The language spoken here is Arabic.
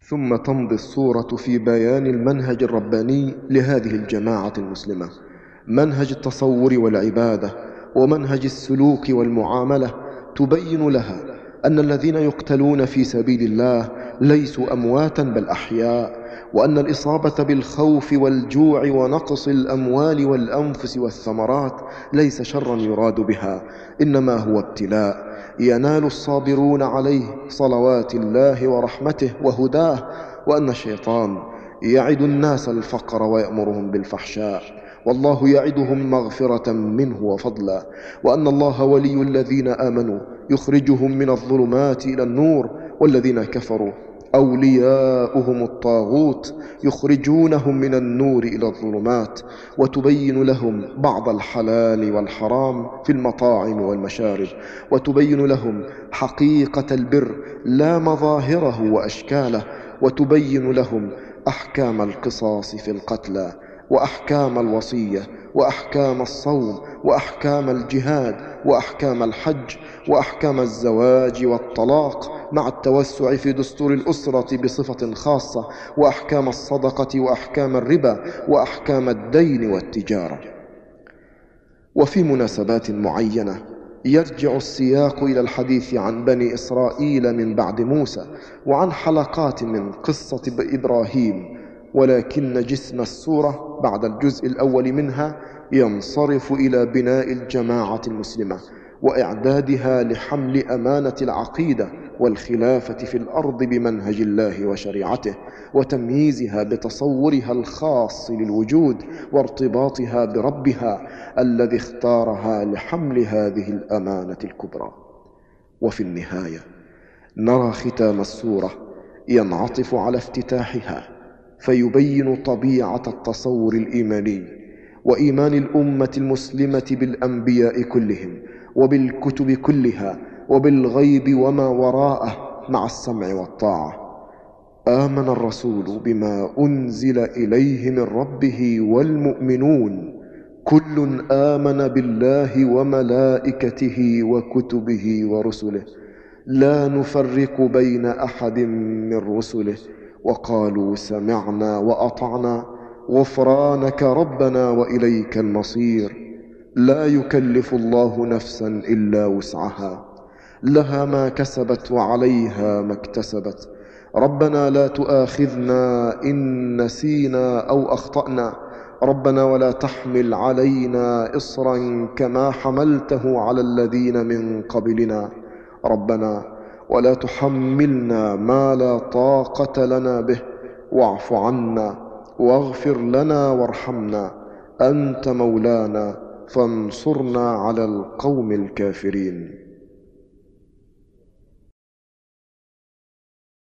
ثم تمضي الصورة في بيان المنهج الرباني لهذه الجماعة المسلمة، منهج التصور والعبادة ومنهج السلوك والمعاملة، تبين لها أن الذين يقتلون في سبيل الله ليسوا أمواتا بل أحياء، وأن الإصابة بالخوف والجوع ونقص الأموال والأنفس والثمرات ليس شرا يراد بها، إنما هو ابتلاء ينال الصابرون عليه صلوات الله ورحمته وهداه، وأن الشيطان يعد الناس الفقر ويأمرهم بالفحشاء، والله يعدهم مغفرة منه وفضلا، وأن الله ولي الذين آمنوا يخرجهم من الظلمات إلى النور، والذين كفروا أولياؤهم الطاغوت يخرجونهم من النور إلى الظلمات، وتبين لهم بعض الحلال والحرام في المطاعم والمشارب، وتبين لهم حقيقة البر لا مظاهره وأشكاله، وتبين لهم أحكام القصاص في القتلى، وأحكام الوصية، وأحكام الصوم، وأحكام الجهاد، وأحكام الحج، وأحكام الزواج والطلاق مع التوسع في دستور الأسرة بصفة خاصة، وأحكام الصدقة، وأحكام الربا، وأحكام الدين والتجارة. وفي مناسبات معينة يرجع السياق إلى الحديث عن بني إسرائيل من بعد موسى، وعن حلقات من قصة إبراهيم، ولكن جسم السورة بعد الجزء الأول منها ينصرف إلى بناء الجماعة المسلمة وإعدادها لحمل أمانة العقيدة والخلافة في الأرض بمنهج الله وشريعته، وتمييزها بتصورها الخاص للوجود وارتباطها بربها الذي اختارها لحمل هذه الأمانة الكبرى. وفي النهاية نرى ختام السورة ينعطف على افتتاحها، فيبين طبيعة التصور الإيماني وإيمان الأمة المسلمة بالأنبياء كلهم وبالكتب كلها وبالغيب وما وراءه مع السمع والطاعة. آمن الرسول بما أنزل إليه من ربه والمؤمنون كل آمن بالله وملائكته وكتبه ورسله لا نفرق بين أحد من رسله وقالوا سمعنا وأطعنا غفرانك ربنا وإليك المصير. لا يكلف الله نفسا إلا وسعها، لها ما كسبت وعليها ما اكتسبت، ربنا لا تؤاخذنا إن نسينا أو أخطأنا، ربنا ولا تحمل علينا إصرا كما حملته على الذين من قبلنا، ربنا ولا تحملنا ما لا طاقة لنا به، واعف عنا واغفر لنا وارحمنا، أنت مولانا فانصرنا على القوم الكافرين.